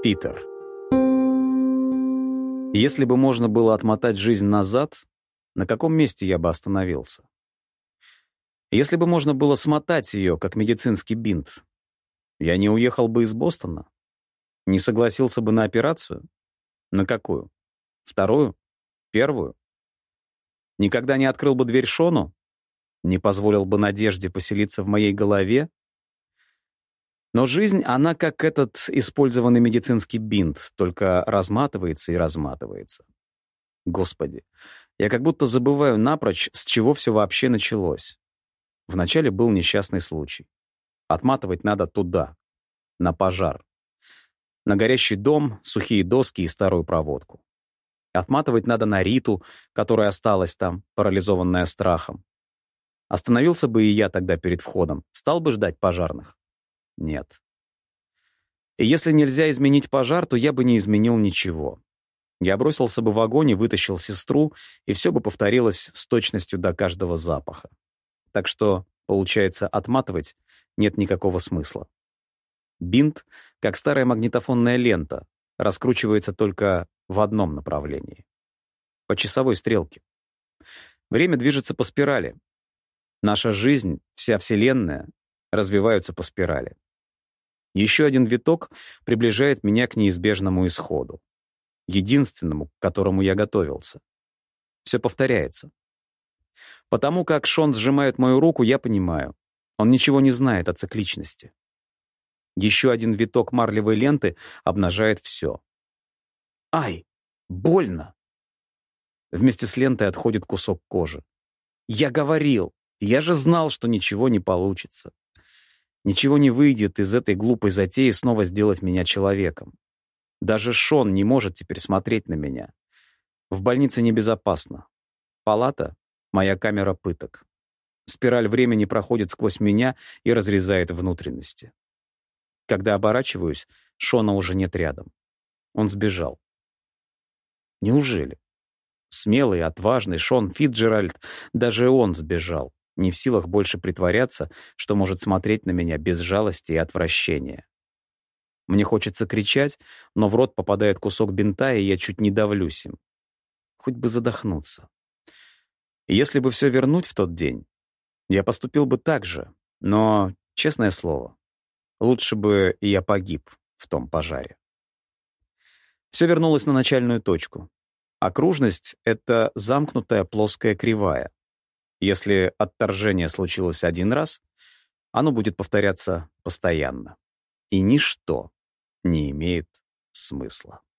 Питер. Если бы можно было отмотать жизнь назад, на каком месте я бы остановился? Если бы можно было смотать ее, как медицинский бинт, я не уехал бы из Бостона? Не согласился бы на операцию? На какую? Вторую? Первую? Никогда не открыл бы дверь Шону? Не позволил бы надежде поселиться в моей голове? Но жизнь, она как этот использованный медицинский бинт, только разматывается и разматывается. Господи, я как будто забываю напрочь, с чего все вообще началось. Вначале был несчастный случай. Отматывать надо туда, на пожар. На горящий дом, сухие доски и старую проводку. Отматывать надо на Риту, которая осталась там, парализованная страхом. Остановился бы и я тогда перед входом, стал бы ждать пожарных? Нет. И если нельзя изменить пожар, то я бы не изменил ничего. Я бросился бы в огонь и вытащил сестру, и все бы повторилось с точностью до каждого запаха. Так что, получается, отматывать нет никакого смысла. Бинт, как старая магнитофонная лента, раскручивается только в одном направлении. По часовой стрелке. Время движется по спирали. Наша жизнь, вся Вселенная, развиваются по спирали. Еще один виток приближает меня к неизбежному исходу. Единственному, к которому я готовился. Все повторяется. Потому как Шон сжимает мою руку, я понимаю. Он ничего не знает о цикличности. Еще один виток марлевой ленты обнажает все. Ай, больно! Вместе с лентой отходит кусок кожи. Я говорил, я же знал, что ничего не получится. Ничего не выйдет из этой глупой затеи снова сделать меня человеком. Даже Шон не может теперь смотреть на меня. В больнице небезопасно. Палата — моя камера пыток. Спираль времени проходит сквозь меня и разрезает внутренности. Когда оборачиваюсь, Шона уже нет рядом. Он сбежал. Неужели? Смелый, отважный Шон Фицджеральд, даже он сбежал, не в силах больше притворяться, что может смотреть на меня без жалости и отвращения. Мне хочется кричать, но в рот попадает кусок бинта, и я чуть не давлюсь им. Хоть бы задохнуться. И если бы все вернуть в тот день, я поступил бы так же, но, честное слово, лучше бы и я погиб в том пожаре. Все вернулось на начальную точку. Окружность — это замкнутая плоская кривая. Если отторжение случилось один раз, оно будет повторяться постоянно. И ничто не имеет смысла.